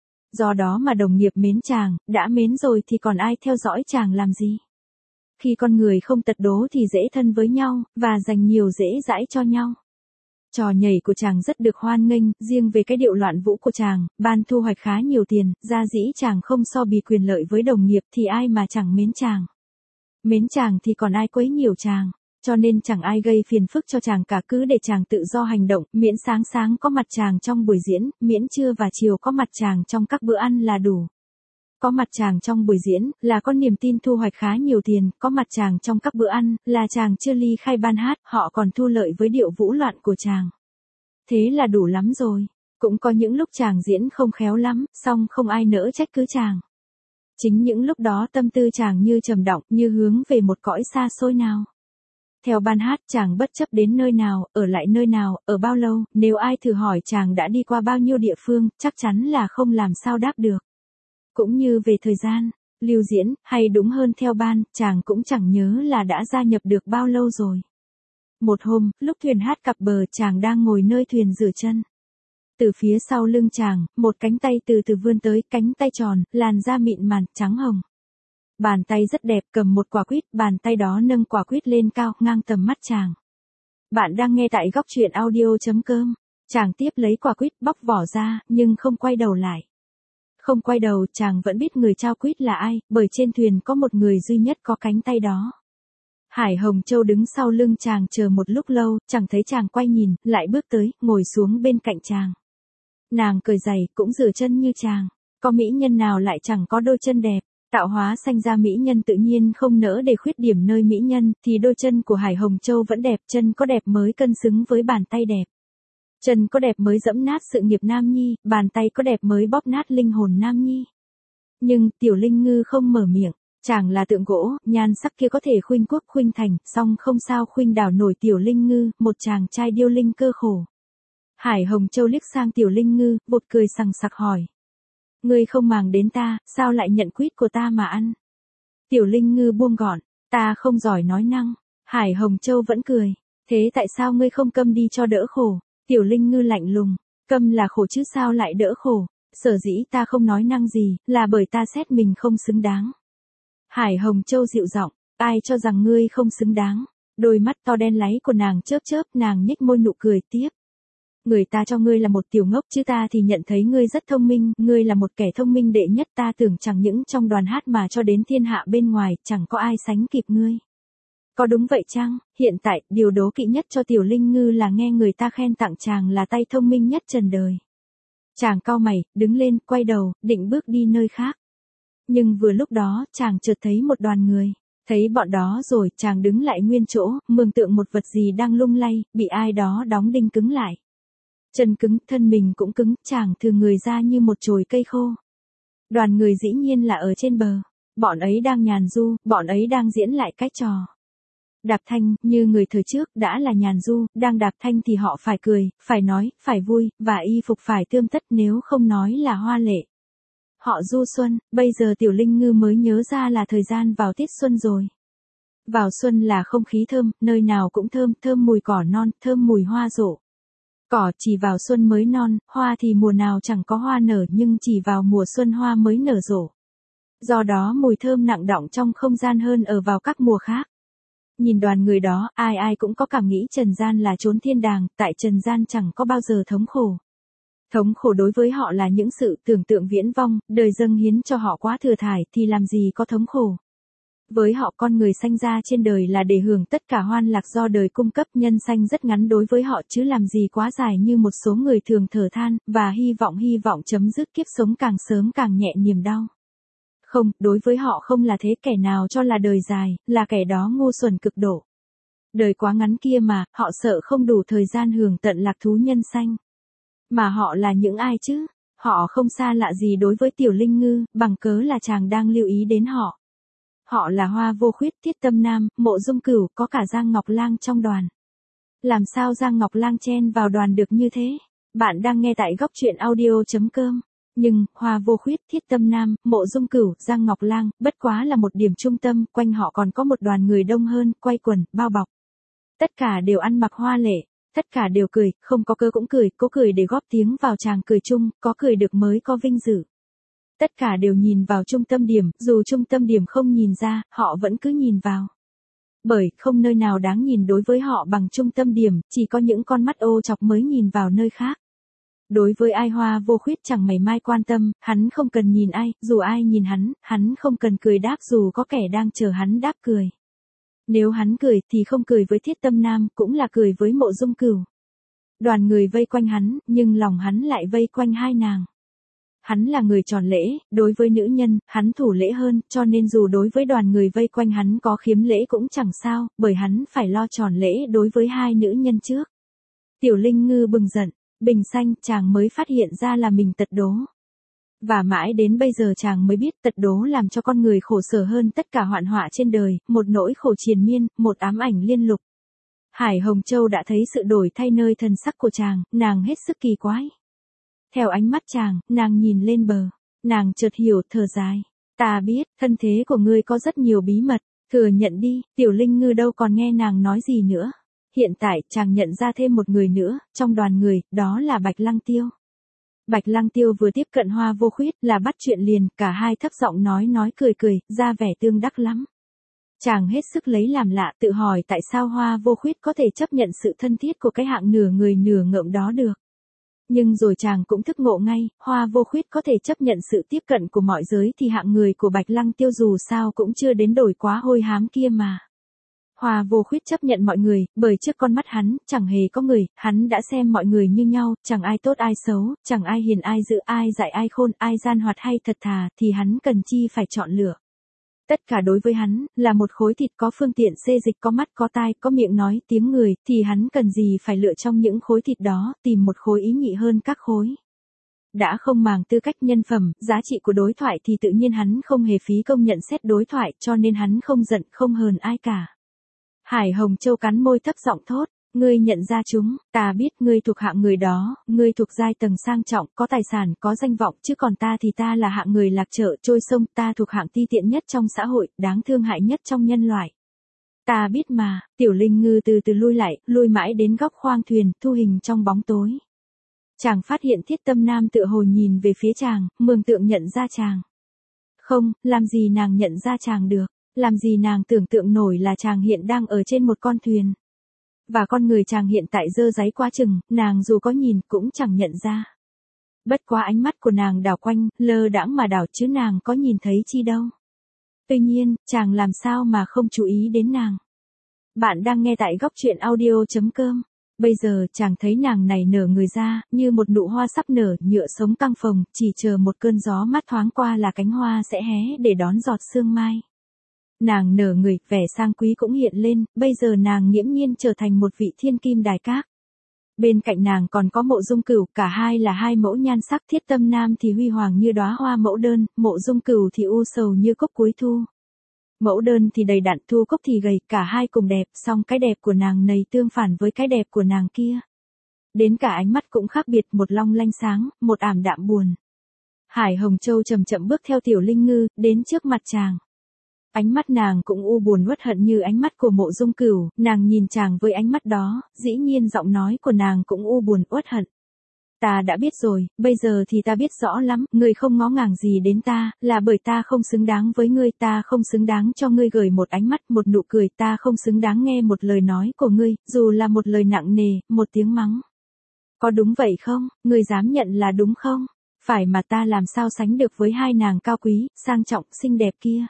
Do đó mà đồng nghiệp mến chàng, đã mến rồi thì còn ai theo dõi chàng làm gì? Khi con người không tật đố thì dễ thân với nhau, và dành nhiều dễ dãi cho nhau. Trò nhảy của chàng rất được hoan nghênh, riêng về cái điệu loạn vũ của chàng, ban thu hoạch khá nhiều tiền, ra dĩ chàng không so bì quyền lợi với đồng nghiệp thì ai mà chẳng mến chàng. Mến chàng thì còn ai quấy nhiễu chàng, cho nên chẳng ai gây phiền phức cho chàng cả, cứ để chàng tự do hành động, miễn sáng có mặt chàng trong buổi diễn, miễn trưa và chiều có mặt chàng trong các bữa ăn là đủ. Có mặt chàng trong buổi diễn, là có niềm tin thu hoạch khá nhiều tiền, có mặt chàng trong các bữa ăn, là chàng chưa ly khai ban hát, họ còn thu lợi với điệu vũ loạn của chàng. Thế là đủ lắm rồi. Cũng có những lúc chàng diễn không khéo lắm, song không ai nỡ trách cứ chàng. Chính những lúc đó tâm tư chàng như trầm động, như hướng về một cõi xa xôi nào. Theo ban hát chàng bất chấp đến nơi nào, ở lại nơi nào, ở bao lâu, nếu ai thử hỏi chàng đã đi qua bao nhiêu địa phương, chắc chắn là không làm sao đáp được. Cũng như về thời gian, lưu diễn, hay đúng hơn theo ban, chàng cũng chẳng nhớ là đã gia nhập được bao lâu rồi. Một hôm, lúc thuyền hát cập bờ chàng đang ngồi nơi thuyền rửa chân. Từ phía sau lưng chàng, một cánh tay từ từ vươn tới, cánh tay tròn, làn da mịn màng, trắng hồng. Bàn tay rất đẹp cầm một quả quýt, bàn tay đó nâng quả quýt lên cao, ngang tầm mắt chàng. Bạn đang nghe tại góc truyện audio.com. Chàng tiếp lấy quả quýt bóc vỏ ra, nhưng không quay đầu lại. Không quay đầu, chàng vẫn biết người trao quýt là ai, bởi trên thuyền có một người duy nhất có cánh tay đó. Hải Hồng Châu đứng sau lưng chàng chờ một lúc lâu, chẳng thấy chàng quay nhìn, lại bước tới, ngồi xuống bên cạnh chàng. Nàng cởi giày, cũng rửa chân như chàng. Có mỹ nhân nào lại chẳng có đôi chân đẹp. Tạo hóa sanh ra mỹ nhân tự nhiên không nỡ để khuyết điểm nơi mỹ nhân, thì đôi chân của Hải Hồng Châu vẫn đẹp, chân có đẹp mới cân xứng với bàn tay đẹp. Chân có đẹp mới dẫm nát sự nghiệp nam nhi, bàn tay có đẹp mới bóp nát linh hồn nam nhi. Nhưng, Tiểu Linh Ngư không mở miệng, chàng là tượng gỗ, nhan sắc kia có thể khuynh quốc khuynh thành, song không sao khuynh đảo nổi Tiểu Linh Ngư, một chàng trai điêu linh cơ khổ. Hải Hồng Châu liếc sang Tiểu Linh Ngư, bột cười sằng sặc hỏi. Ngươi không màng đến ta, sao lại nhận quýt của ta mà ăn? Tiểu Linh Ngư buông gọn, ta không giỏi nói năng. Hải Hồng Châu vẫn cười, thế tại sao ngươi không câm đi cho đỡ khổ? Tiểu Linh Ngư lạnh lùng, câm là khổ chứ sao lại đỡ khổ? Sở dĩ ta không nói năng gì, là bởi ta xét mình không xứng đáng. Hải Hồng Châu dịu giọng, ai cho rằng ngươi không xứng đáng? Đôi mắt to đen láy của nàng chớp chớp, nàng nhếch môi nụ cười tiếp. Người ta cho ngươi là một tiểu ngốc chứ ta thì nhận thấy ngươi rất thông minh, ngươi là một kẻ thông minh đệ nhất, ta tưởng chẳng những trong đoàn hát mà cho đến thiên hạ bên ngoài, chẳng có ai sánh kịp ngươi. Có đúng vậy chăng? Hiện tại, điều đố kỵ nhất cho Tiểu Linh Ngư là nghe người ta khen tặng chàng là tay thông minh nhất trần đời. Chàng cau mày, đứng lên, quay đầu, định bước đi nơi khác. Nhưng vừa lúc đó, chàng chợt thấy một đoàn người. Thấy bọn đó rồi, chàng đứng lại nguyên chỗ, mường tượng một vật gì đang lung lay, bị ai đó đóng đinh cứng lại. Chân cứng, thân mình cũng cứng, chàng thừa người ra như một chồi cây khô. Đoàn người dĩ nhiên là ở trên bờ. Bọn ấy đang nhàn du, bọn ấy đang diễn lại cái trò. Đạp thanh, như người thời trước, đã là nhàn du, đang đạp thanh thì họ phải cười, phải nói, phải vui, và y phục phải tươm tất, nếu không nói là hoa lệ. Họ du xuân, bây giờ Tiểu Linh Ngư mới nhớ ra là thời gian vào tiết xuân rồi. Vào xuân là không khí thơm, nơi nào cũng thơm, thơm mùi cỏ non, thơm mùi hoa rộ. Cỏ chỉ vào xuân mới non, hoa thì mùa nào chẳng có hoa nở, nhưng chỉ vào mùa xuân hoa mới nở rộ. Do đó mùi thơm nặng đọng trong không gian hơn ở vào các mùa khác. Nhìn đoàn người đó, ai ai cũng có cảm nghĩ trần gian là chốn thiên đàng, tại trần gian chẳng có bao giờ thống khổ. Thống khổ đối với họ là những sự tưởng tượng viễn vong, đời dâng hiến cho họ quá thừa thải thì làm gì có thống khổ. Với họ con người sanh ra trên đời là để hưởng tất cả hoan lạc do đời cung cấp, nhân sanh rất ngắn đối với họ chứ làm gì quá dài như một số người thường thở than, và hy vọng chấm dứt kiếp sống càng sớm càng nhẹ niềm đau. Không, đối với họ không là thế, kẻ nào cho là đời dài, là kẻ đó ngu xuẩn cực độ. Đời quá ngắn kia mà, họ sợ không đủ thời gian hưởng tận lạc thú nhân sanh. Mà họ là những ai chứ? Họ không xa lạ gì đối với Tiểu Linh Ngư, bằng cớ là chàng đang lưu ý đến họ. Họ là Hoa Vô Khuyết, Thiết Tâm Nam, Mộ Dung Cửu, có cả Giang Ngọc Lang trong đoàn. Làm sao Giang Ngọc Lang chen vào đoàn được như thế? Bạn đang nghe tại góc truyện audio.com. Nhưng, Hoa Vô Khuyết, Thiết Tâm Nam, Mộ Dung Cửu, Giang Ngọc Lang, bất quá là một điểm trung tâm, quanh họ còn có một đoàn người đông hơn, quay quần, bao bọc. Tất cả đều ăn mặc hoa lệ, tất cả đều cười, không có cơ cũng cười, có cười để góp tiếng vào tràng cười chung, có cười được mới có vinh dự. Tất cả đều nhìn vào trung tâm điểm, dù trung tâm điểm không nhìn ra, họ vẫn cứ nhìn vào. Bởi, không nơi nào đáng nhìn đối với họ bằng trung tâm điểm, chỉ có những con mắt ô chọc mới nhìn vào nơi khác. Đối với ai Hoa Vô Khuyết chẳng mảy may quan tâm, hắn không cần nhìn ai, dù ai nhìn hắn không cần cười đáp dù có kẻ đang chờ hắn đáp cười. Nếu hắn cười thì không cười với Thiết Tâm Nam, cũng là cười với Mộ Dung Cửu. Đoàn người vây quanh hắn, nhưng lòng hắn lại vây quanh hai nàng. Hắn là người tròn lễ, đối với nữ nhân, hắn thủ lễ hơn, cho nên dù đối với đoàn người vây quanh hắn có khiếm lễ cũng chẳng sao, bởi hắn phải lo tròn lễ đối với hai nữ nhân trước. Tiểu Linh Ngư bừng giận, bình xanh, chàng mới phát hiện ra là mình tật đố. Và mãi đến bây giờ chàng mới biết tật đố làm cho con người khổ sở hơn tất cả hoạn họa trên đời, một nỗi khổ triền miên, một ám ảnh liên lục. Hải Hồng Châu đã thấy sự đổi thay nơi thần sắc của chàng, nàng hết sức kỳ quái. Theo ánh mắt chàng, nàng nhìn lên bờ, nàng chợt hiểu, thở dài. Ta biết, thân thế của ngươi có rất nhiều bí mật, thừa nhận đi, Tiểu Linh Ngư đâu còn nghe nàng nói gì nữa. Hiện tại, chàng nhận ra thêm một người nữa, trong đoàn người, đó là Bạch Lăng Tiêu. Bạch Lăng Tiêu vừa tiếp cận Hoa Vô Khuyết là bắt chuyện liền, cả hai thấp giọng nói cười, ra vẻ tương đắc lắm. Chàng hết sức lấy làm lạ, tự hỏi tại sao Hoa Vô Khuyết có thể chấp nhận sự thân thiết của cái hạng nửa người nửa ngợm đó được. Nhưng rồi chàng cũng thức ngộ ngay, Hoa Vô Khuyết có thể chấp nhận sự tiếp cận của mọi giới thì hạng người của Bạch Lăng Tiêu dù sao cũng chưa đến đổi quá hôi hám kia mà. Hoa Vô Khuyết chấp nhận mọi người, bởi trước con mắt hắn, chẳng hề có người, hắn đã xem mọi người như nhau, chẳng ai tốt ai xấu, chẳng ai hiền ai dữ, ai dại ai khôn, ai gian hoạt hay thật thà, thì hắn cần chi phải chọn lựa. Tất cả đối với hắn, là một khối thịt có phương tiện xê dịch, có mắt có tai, có miệng nói tiếng người, thì hắn cần gì phải lựa trong những khối thịt đó, tìm một khối ý nhị hơn các khối. Đã không màng tư cách nhân phẩm, giá trị của đối thoại thì tự nhiên hắn không hề phí công nhận xét đối thoại, cho nên hắn không giận, không hờn ai cả. Hải Hồng Châu cắn môi thấp giọng thốt, ngươi nhận ra chúng, ta biết ngươi thuộc hạng người đó, ngươi thuộc giai tầng sang trọng, có tài sản, có danh vọng, chứ còn ta thì ta là hạng người lạc chợ, trôi sông, ta thuộc hạng ti tiện nhất trong xã hội, đáng thương hại nhất trong nhân loại. Ta biết mà, Tiểu Linh Ngư từ từ lui lại, lui mãi đến góc khoang thuyền, thu hình trong bóng tối. Chàng phát hiện Thiết Tâm Nam tựa hồ nhìn về phía chàng, mường tượng nhận ra chàng. Không, làm gì nàng nhận ra chàng được. Làm gì nàng tưởng tượng nổi là chàng hiện đang ở trên một con thuyền. Và con người chàng hiện tại dơ dáy quá chừng, nàng dù có nhìn cũng chẳng nhận ra. Bất quá ánh mắt của nàng đảo quanh, lơ đãng mà đảo chứ nàng có nhìn thấy chi đâu. Tuy nhiên, chàng làm sao mà không chú ý đến nàng. Bạn đang nghe tại góc truyện audio.com. Bây giờ chàng thấy nàng này nở người ra, như một nụ hoa sắp nở, nhựa sống căng phồng, chỉ chờ một cơn gió mát thoáng qua là cánh hoa sẽ hé để đón giọt sương mai. Nàng nở người, vẻ sang quý cũng hiện lên, bây giờ nàng nghiễm nhiên trở thành một vị thiên kim đài các. Bên cạnh nàng còn có Mộ Dung Cửu, cả hai là hai mẫu nhan sắc, Thiết Tâm Nam thì huy hoàng như đóa hoa mẫu đơn, Mộ Dung Cửu thì u sầu như cúc cuối thu. Mẫu đơn thì đầy đặn, thu cúc thì gầy, cả hai cùng đẹp, song cái đẹp của nàng này tương phản với cái đẹp của nàng kia. Đến cả ánh mắt cũng khác biệt, một long lanh sáng, một ảm đạm buồn. Hải Hồng Châu chậm chậm bước theo Tiểu Linh Ngư, đến trước mặt chàng. Ánh mắt nàng cũng u buồn uất hận như ánh mắt của Mộ Dung Cửu, nàng nhìn chàng với ánh mắt đó, dĩ nhiên giọng nói của nàng cũng u buồn uất hận. Ta đã biết rồi, bây giờ thì ta biết rõ lắm, ngươi không ngó ngàng gì đến ta, là bởi ta không xứng đáng với ngươi, ta không xứng đáng cho ngươi gửi một ánh mắt, một nụ cười, ta không xứng đáng nghe một lời nói của ngươi, dù là một lời nặng nề, một tiếng mắng. Có đúng vậy không, ngươi dám nhận là đúng không? Phải mà ta làm sao sánh được với hai nàng cao quý, sang trọng, xinh đẹp kia.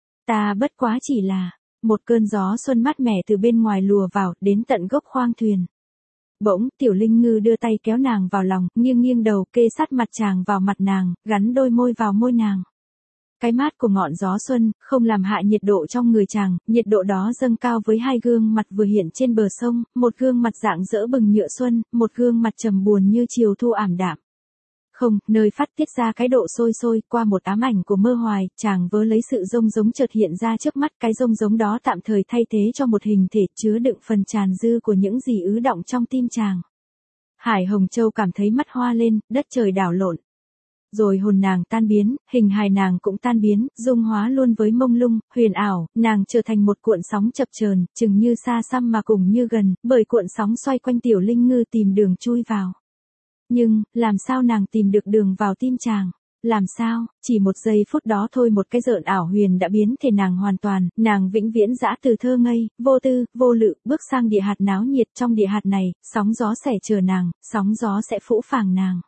Ta bất quá chỉ là, một cơn gió xuân mát mẻ từ bên ngoài lùa vào, đến tận gốc khoang thuyền. Bỗng, Tiểu Linh Ngư đưa tay kéo nàng vào lòng, nghiêng nghiêng đầu, kê sát mặt chàng vào mặt nàng, gắn đôi môi vào môi nàng. Cái mát của ngọn gió xuân, không làm hạ nhiệt độ trong người chàng, nhiệt độ đó dâng cao với hai gương mặt vừa hiện trên bờ sông, một gương mặt rạng rỡ bừng nhựa xuân, một gương mặt trầm buồn như chiều thu ảm đạm. Không, nơi phát tiết ra cái độ sôi sôi, qua một ám ảnh của mơ hoài, chàng vớ lấy sự rông giống chợt hiện ra trước mắt, cái rông giống đó tạm thời thay thế cho một hình thể chứa đựng phần tràn dư của những gì ứ đọng trong tim chàng. Hải Hồng Châu cảm thấy mắt hoa lên, đất trời đảo lộn. Rồi hồn nàng tan biến, hình hài nàng cũng tan biến, dung hóa luôn với mông lung, huyền ảo, nàng trở thành một cuộn sóng chập chờn, chừng như xa xăm mà cùng như gần, bởi cuộn sóng xoay quanh Tiểu Linh Ngư tìm đường chui vào. Nhưng, làm sao nàng tìm được đường vào tim chàng? Làm sao, chỉ một giây phút đó thôi một cái rợn ảo huyền đã biến thể nàng hoàn toàn, nàng vĩnh viễn dã từ thơ ngây, vô tư, vô lự, bước sang địa hạt náo nhiệt trong địa hạt này, sóng gió sẽ chờ nàng, sóng gió sẽ phũ phàng nàng.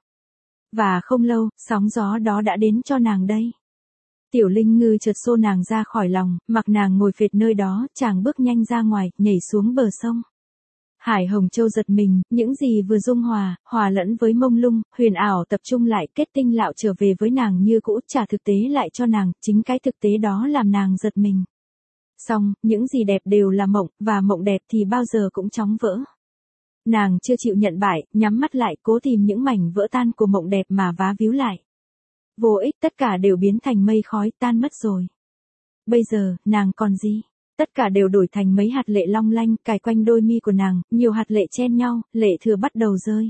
Và không lâu, sóng gió đó đã đến cho nàng đây. Tiểu Linh Ngư chợt xô nàng ra khỏi lòng, mặc nàng ngồi phệt nơi đó, chàng bước nhanh ra ngoài, nhảy xuống bờ sông. Hải Hồng Châu giật mình, những gì vừa dung hòa lẫn với mông lung, huyền ảo tập trung lại, kết tinh lạo trở về với nàng như cũ, trả thực tế lại cho nàng, chính cái thực tế đó làm nàng giật mình. Xong, những gì đẹp đều là mộng, và mộng đẹp thì bao giờ cũng chóng vỡ. Nàng chưa chịu nhận bại, nhắm mắt lại, cố tìm những mảnh vỡ tan của mộng đẹp mà vá víu lại. Vô ích, tất cả đều biến thành mây khói, tan mất rồi. Bây giờ, nàng còn gì? Tất cả đều đổi thành mấy hạt lệ long lanh, cài quanh đôi mi của nàng, nhiều hạt lệ chen nhau, lệ thừa bắt đầu rơi.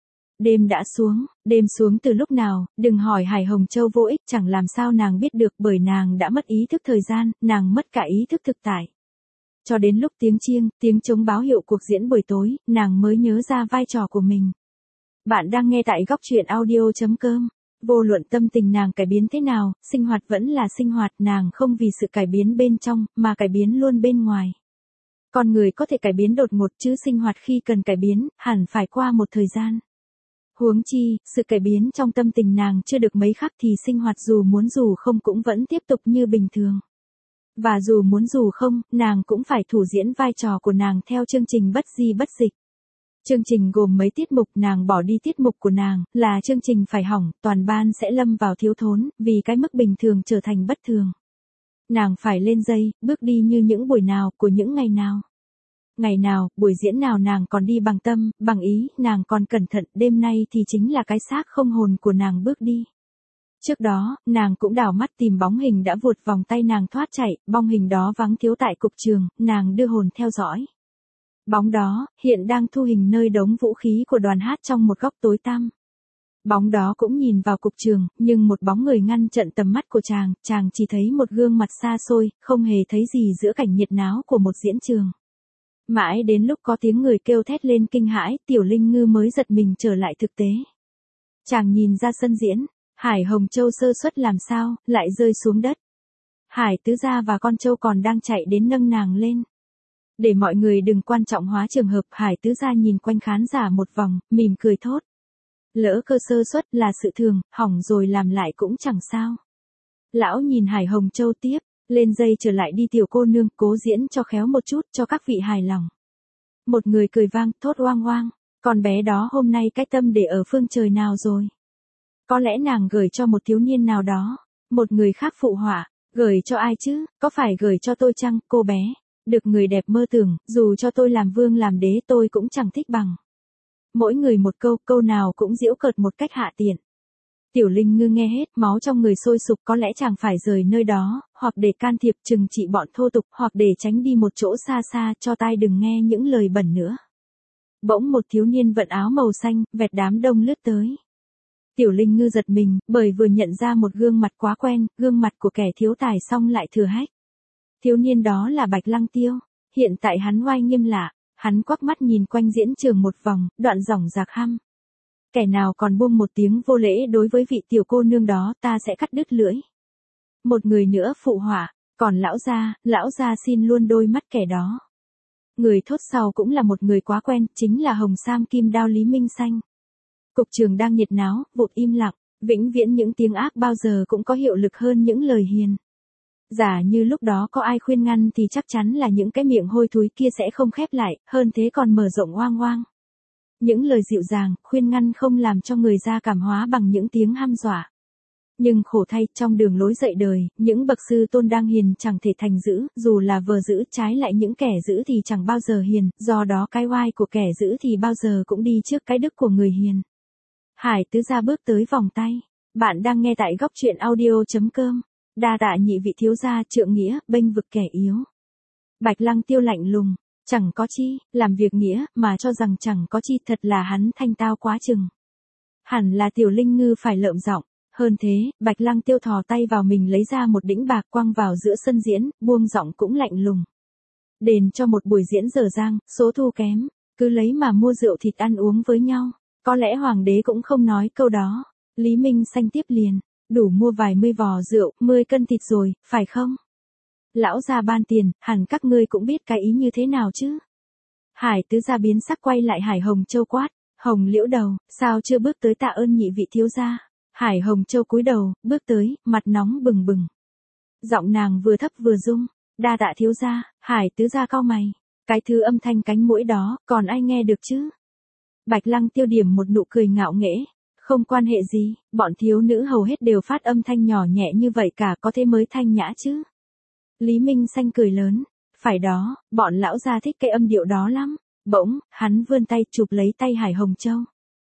Đêm đã xuống, đêm xuống từ lúc nào, đừng hỏi Hải Hồng Châu vô ích, chẳng làm sao nàng biết được, bởi nàng đã mất ý thức thời gian, nàng mất cả ý thức thực tại. Cho đến lúc tiếng chiêng, tiếng trống báo hiệu cuộc diễn buổi tối, nàng mới nhớ ra vai trò của mình. Bạn đang nghe tại góc truyện audio.com. Vô luận tâm tình nàng cải biến thế nào, sinh hoạt vẫn là sinh hoạt, nàng không vì sự cải biến bên trong, mà cải biến luôn bên ngoài. Con người có thể cải biến đột ngột chứ sinh hoạt khi cần cải biến, hẳn phải qua một thời gian. Huống chi, sự cải biến trong tâm tình nàng chưa được mấy khắc thì sinh hoạt dù muốn dù không cũng vẫn tiếp tục như bình thường. Và dù muốn dù không, nàng cũng phải thủ diễn vai trò của nàng theo chương trình bất di bất dịch. Chương trình gồm mấy tiết mục, nàng bỏ đi tiết mục của nàng, là chương trình phải hỏng, toàn ban sẽ lâm vào thiếu thốn, vì cái mức bình thường trở thành bất thường. Nàng phải lên dây, bước đi như những buổi nào, của những ngày nào. Ngày nào, buổi diễn nào nàng còn đi bằng tâm, bằng ý, nàng còn cẩn thận, đêm nay thì chính là cái xác không hồn của nàng bước đi. Trước đó, nàng cũng đảo mắt tìm bóng hình đã vụt vòng tay nàng thoát chạy, bóng hình đó vắng thiếu tại cục trường, nàng đưa hồn theo dõi. Bóng đó, hiện đang thu hình nơi đống vũ khí của đoàn hát trong một góc tối tăm. Bóng đó cũng nhìn vào cục trường, nhưng một bóng người ngăn trận tầm mắt của chàng chỉ thấy một gương mặt xa xôi, không hề thấy gì giữa cảnh nhiệt náo của một diễn trường. Mãi đến lúc có tiếng người kêu thét lên kinh hãi, Tiểu Linh Ngư mới giật mình trở lại thực tế. Chàng nhìn ra sân diễn, Hải Hồng Châu sơ suất làm sao, lại rơi xuống đất. Hải Tứ Gia và con trâu còn đang chạy đến nâng nàng lên. Để mọi người đừng quan trọng hóa trường hợp, Hải Tứ Gia nhìn quanh khán giả một vòng, mỉm cười thốt. Lỡ cơ sơ suất là sự thường, hỏng rồi làm lại cũng chẳng sao. Lão nhìn Hải Hồng Châu tiếp, lên dây trở lại đi tiểu cô nương, cố diễn cho khéo một chút cho các vị hài lòng. Một người cười vang, thốt oang oang, con bé đó hôm nay cái tâm để ở phương trời nào rồi? Có lẽ nàng gửi cho một thiếu niên nào đó. Một người khác phụ họa, gửi cho ai chứ, có phải gửi cho tôi chăng, cô bé? Được người đẹp mơ tưởng, dù cho tôi làm vương làm đế tôi cũng chẳng thích bằng. mỗi người một câu, câu nào cũng giễu cợt một cách hạ tiện. Tiểu Linh Ngư nghe hết, máu trong người sôi sục, có lẽ chàng phải rời nơi đó, hoặc để can thiệp trừng trị bọn thô tục, hoặc để tránh đi một chỗ xa xa, cho tai đừng nghe những lời bẩn nữa. Bỗng một thiếu niên vận áo màu xanh, vẹt đám đông lướt tới. Tiểu Linh Ngư giật mình, bởi vừa nhận ra một gương mặt quá quen, gương mặt của kẻ thiếu tài xong lại thừa hách. Thiếu niên đó là Bạch Lăng Tiêu, hiện tại hắn oai nghiêm lạ, hắn quắc mắt nhìn quanh diễn trường một vòng, đoạn dỏng dạc hăm. Kẻ nào còn buông một tiếng vô lễ đối với vị tiểu cô nương đó, ta sẽ cắt đứt lưỡi. Một người nữa phụ họa, còn lão gia xin luôn đôi mắt kẻ đó. Người thốt sau cũng là một người quá quen, chính là Hồng Sam Kim Đao Lý Minh Xanh. Cục trường đang nhiệt náo, vụt im lặng, vĩnh viễn những tiếng ác bao giờ cũng có hiệu lực hơn những lời hiền. Giả như lúc đó có ai khuyên ngăn thì chắc chắn là những cái miệng hôi thối kia sẽ không khép lại, hơn thế còn mở rộng oang oang. Những lời dịu dàng, khuyên ngăn không làm cho người ra cảm hóa bằng những tiếng hăm dọa. Nhưng khổ thay, trong đường lối dạy đời, những bậc sư tôn đang hiền chẳng thể thành dữ, dù là vờ dữ, trái lại những kẻ dữ thì chẳng bao giờ hiền, do đó cái oai của kẻ dữ thì bao giờ cũng đi trước cái đức của người hiền. Hải tứ gia bước tới vòng tay. Bạn đang nghe tại góc truyện audio.com. Đa tạ nhị vị thiếu gia trượng nghĩa, bênh vực kẻ yếu. Bạch Lăng Tiêu lạnh lùng, chẳng có chi, làm việc nghĩa, mà cho rằng chẳng có chi, thật là hắn thanh tao quá chừng. Hẳn là Tiểu Linh Ngư phải lợm giọng. Hơn thế, Bạch Lăng Tiêu thò tay vào mình lấy ra một đĩnh bạc quăng vào giữa sân diễn, buông giọng cũng lạnh lùng. Đền cho một buổi diễn dở dang, số thu kém, cứ lấy mà mua rượu thịt ăn uống với nhau. Có lẽ hoàng đế cũng không nói câu đó. Lý Minh Xanh tiếp liền, đủ mua vài mươi vò rượu, 10 cân thịt rồi, phải không? Lão gia ban tiền, hẳn các ngươi cũng biết cái ý như thế nào chứ? Hải tứ gia biến sắc quay lại Hải Hồng Châu quát, Hồng Liễu đầu, sao chưa bước tới tạ ơn nhị vị thiếu gia? Hải Hồng Châu cúi đầu, bước tới, mặt nóng bừng bừng. Giọng nàng vừa thấp vừa rung, đa tạ thiếu gia. Hải tứ gia cau mày, cái thứ âm thanh cánh mũi đó, còn ai nghe được chứ? Bạch Lăng Tiêu điểm một nụ cười ngạo nghễ, không quan hệ gì, bọn thiếu nữ hầu hết đều phát âm thanh nhỏ nhẹ như vậy cả, có thế mới thanh nhã chứ. Lý Minh Xanh cười lớn, phải đó, bọn lão gia thích cái âm điệu đó lắm. Bỗng, hắn vươn tay chụp lấy tay Hải Hồng Châu.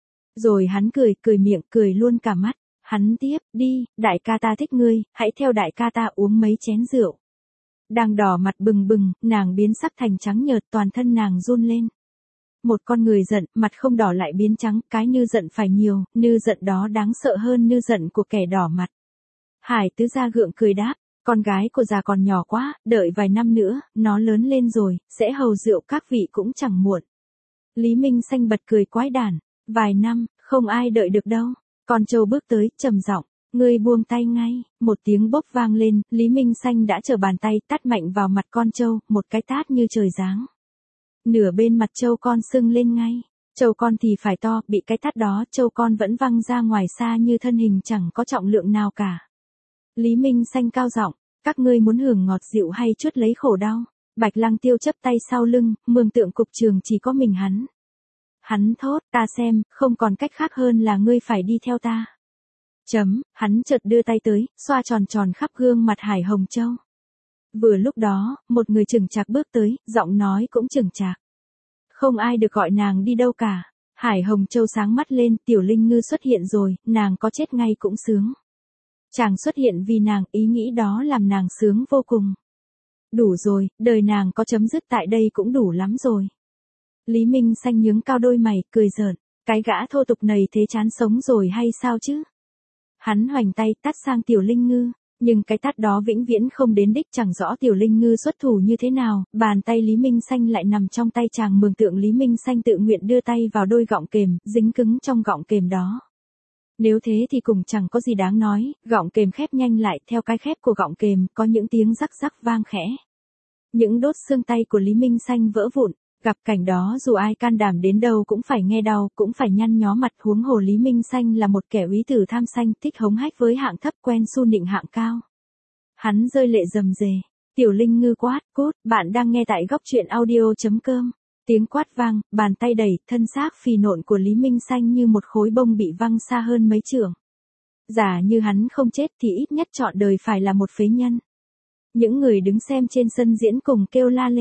Rồi hắn cười miệng, cười luôn cả mắt. Hắn tiếp, đi, đại ca ta thích ngươi, hãy theo đại ca ta uống mấy chén rượu. Đang đỏ mặt bừng bừng, nàng biến sắc thành trắng nhợt, toàn thân nàng run lên. Một con người giận, mặt không đỏ lại biến trắng, cái nư giận phải nhiều, nư giận đó đáng sợ hơn nư giận của kẻ đỏ mặt. Hải tứ gia gượng cười đáp, con gái của già còn nhỏ quá, đợi vài năm nữa, nó lớn lên rồi, sẽ hầu rượu các vị cũng chẳng muộn. Lý Minh Xanh bật cười quái đản, vài năm, không ai đợi được đâu. Con trâu bước tới, trầm giọng, ngươi buông tay ngay. Một tiếng bốc vang lên, Lý Minh Xanh đã trở bàn tay tát mạnh vào mặt con trâu, một cái tát như trời giáng. Nửa bên mặt trâu con sưng lên ngay. Trâu con thì phải to, bị cái tát đó, trâu con vẫn văng ra ngoài xa như thân hình chẳng có trọng lượng nào cả. Lý Minh Xanh cao giọng, các ngươi muốn hưởng ngọt rượu hay chuất lấy khổ đau? Bạch Lăng Tiêu chấp tay sau lưng, mường tượng cục trường chỉ có mình hắn. Hắn thốt, ta xem, không còn cách khác hơn là ngươi phải đi theo ta. Hắn chợt đưa tay tới, xoa tròn tròn khắp gương mặt Hải Hồng Châu. Vừa lúc đó, một người chững chạc bước tới, giọng nói cũng chững chạc. Không ai được gọi nàng đi đâu cả. Hải Hồng Châu sáng mắt lên, Tiểu Linh Ngư xuất hiện rồi, nàng có chết ngay cũng sướng. Chàng xuất hiện vì nàng, ý nghĩ đó làm nàng sướng vô cùng. Đủ rồi, đời nàng có chấm dứt tại đây cũng đủ lắm rồi. Lý Minh Xanh nhướng cao đôi mày, cười giỡn, cái gã thô tục này thế chán sống rồi hay sao chứ? Hắn hoành tay tát sang Tiểu Linh Ngư, nhưng cái tát đó vĩnh viễn không đến đích, chẳng rõ Tiểu Linh Ngư xuất thủ như thế nào, bàn tay Lý Minh Xanh lại nằm trong tay chàng, mường tượng Lý Minh Xanh tự nguyện đưa tay vào đôi gọng kềm, dính cứng trong gọng kềm đó. Nếu thế thì cùng chẳng có gì đáng nói, gọng kềm khép nhanh lại, theo cái khép của gọng kềm, có những tiếng rắc rắc vang khẽ. Những đốt xương tay của Lý Minh Xanh vỡ vụn. Gặp cảnh đó dù ai can đảm đến đâu cũng phải nghe đau, cũng phải nhăn nhó mặt, huống hồ Lý Minh Xanh là một kẻ úy tử tham sanh, thích hống hách với hạng thấp, quen su nịnh hạng cao. Hắn rơi lệ rầm rề. Tiểu Linh Ngư quát, cút, bạn đang nghe tại góc truyện audio.com. Tiếng quát vang, bàn tay đẩy, thân xác phì nộn của Lý Minh Xanh như một khối bông bị văng xa hơn mấy trượng. Giả như hắn không chết thì ít nhất trọn đời phải là một phế nhân. Những người đứng xem trên sân diễn cùng kêu la lên.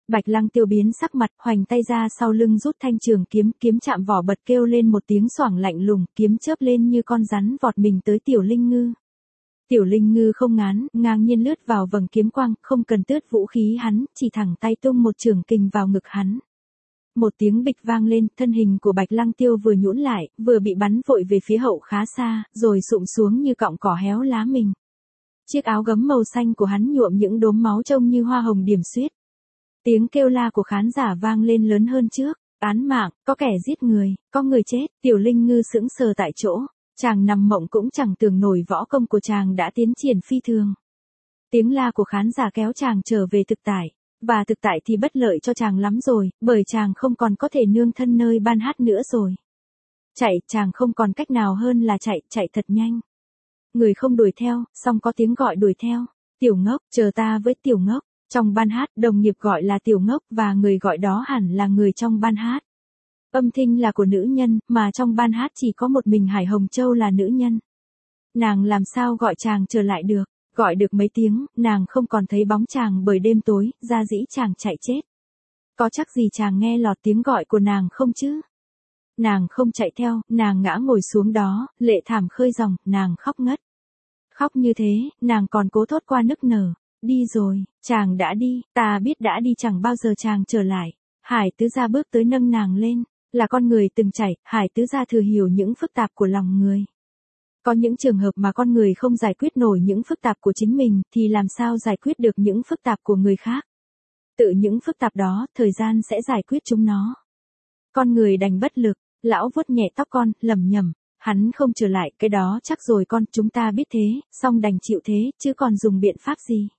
Bạch Lăng Tiêu biến sắc mặt, hoành tay ra sau lưng rút thanh trường kiếm, kiếm chạm vỏ bật kêu lên một tiếng xoảng lạnh lùng, kiếm chớp lên như con rắn vọt mình tới Tiểu Linh Ngư. Tiểu Linh Ngư không ngán, ngang nhiên lướt vào vầng kiếm quang, không cần tước vũ khí hắn, chỉ thẳng tay tung một trường kình vào ngực hắn. Một tiếng bịch vang lên, thân hình của Bạch Lăng Tiêu vừa nhũn lại, vừa bị bắn vội về phía hậu khá xa, rồi sụm xuống như cọng cỏ héo lá mình. Chiếc áo gấm màu xanh của hắn nhuộm những đốm máu trông như hoa hồng điểm xuyết. Tiếng kêu la của khán giả vang lên lớn hơn trước, án mạng, có kẻ giết người, có người chết, Tiểu Linh Ngư sững sờ tại chỗ, chàng nằm mộng cũng chẳng tưởng nổi võ công của chàng đã tiến triển phi thường. Tiếng la của khán giả kéo chàng trở về thực tại, và thực tại thì bất lợi cho chàng lắm rồi, bởi chàng không còn có thể nương thân nơi ban hát nữa rồi. Chạy, chàng không còn cách nào hơn là chạy thật nhanh. Người không đuổi theo, song có tiếng gọi đuổi theo, Tiểu Ngốc, chờ ta với Tiểu Ngốc. Trong ban hát, đồng nghiệp gọi là Tiểu Ngốc và người gọi đó hẳn là người trong ban hát. Âm thanh là của nữ nhân, mà trong ban hát chỉ có một mình Hải Hồng Châu là nữ nhân. Nàng làm sao gọi chàng trở lại được, gọi được mấy tiếng, nàng không còn thấy bóng chàng bởi đêm tối, ra dĩ chàng chạy chết. Có chắc gì chàng nghe lọt tiếng gọi của nàng không chứ? Nàng không chạy theo, nàng ngã ngồi xuống đó, lệ thảm khơi dòng, nàng khóc ngất. Khóc như thế, nàng còn cố thốt qua nức nở. Đi rồi, chàng đã đi, ta biết đã đi chẳng bao giờ chàng trở lại. Hải tứ gia bước tới nâng nàng lên, là con người từng trải, Hải tứ gia thừa hiểu những phức tạp của lòng người. Có những trường hợp mà con người không giải quyết nổi những phức tạp của chính mình, thì làm sao giải quyết được những phức tạp của người khác. Tự những phức tạp đó, thời gian sẽ giải quyết chúng nó. Con người đành bất lực, lão vuốt nhẹ tóc con, lẩm nhẩm. Hắn không trở lại, cái đó chắc rồi con, chúng ta biết thế, song đành chịu thế, chứ còn dùng biện pháp gì.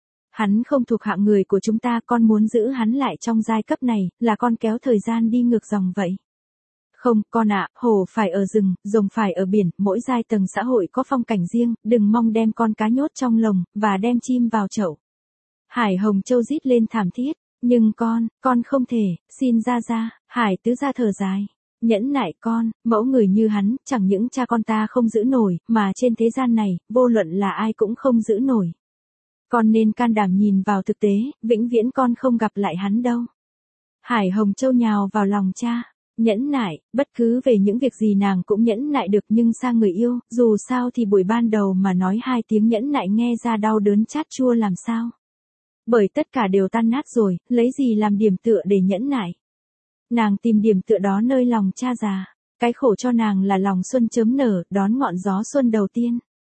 Hắn không thuộc hạng người của chúng ta, con muốn giữ hắn lại trong giai cấp này, là con kéo thời gian đi ngược dòng vậy. Không, con ạ, hổ phải ở rừng, rồng phải ở biển, mỗi giai tầng xã hội có phong cảnh riêng, đừng mong đem con cá nhốt trong lồng, và đem chim vào chậu. Hải Hồng Châu rít lên thảm thiết, nhưng con không thể, xin ra, Hải tứ gia thở dài. Nhẫn nại con, mẫu người như hắn, chẳng những cha con ta không giữ nổi, mà trên thế gian này, vô luận là ai cũng không giữ nổi. Con nên can đảm nhìn vào thực tế, vĩnh viễn con không gặp lại hắn đâu. Hải Hồng Châu nhào vào lòng cha, nhẫn nại, bất cứ về những việc gì nàng cũng nhẫn nại được, nhưng xa người yêu, dù sao thì buổi ban đầu mà nói 2 tiếng nhẫn nại nghe ra đau đớn chát chua làm sao. Bởi tất cả đều tan nát rồi, lấy gì làm điểm tựa để nhẫn nại. Nàng tìm điểm tựa đó nơi lòng cha già, cái khổ cho nàng là lòng xuân chớm nở, đón ngọn gió xuân đầu tiên.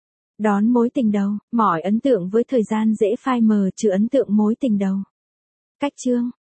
Đón mối tình đầu, mọi ấn tượng với thời gian dễ phai mờ trừ ấn tượng mối tình đầu. Cách chương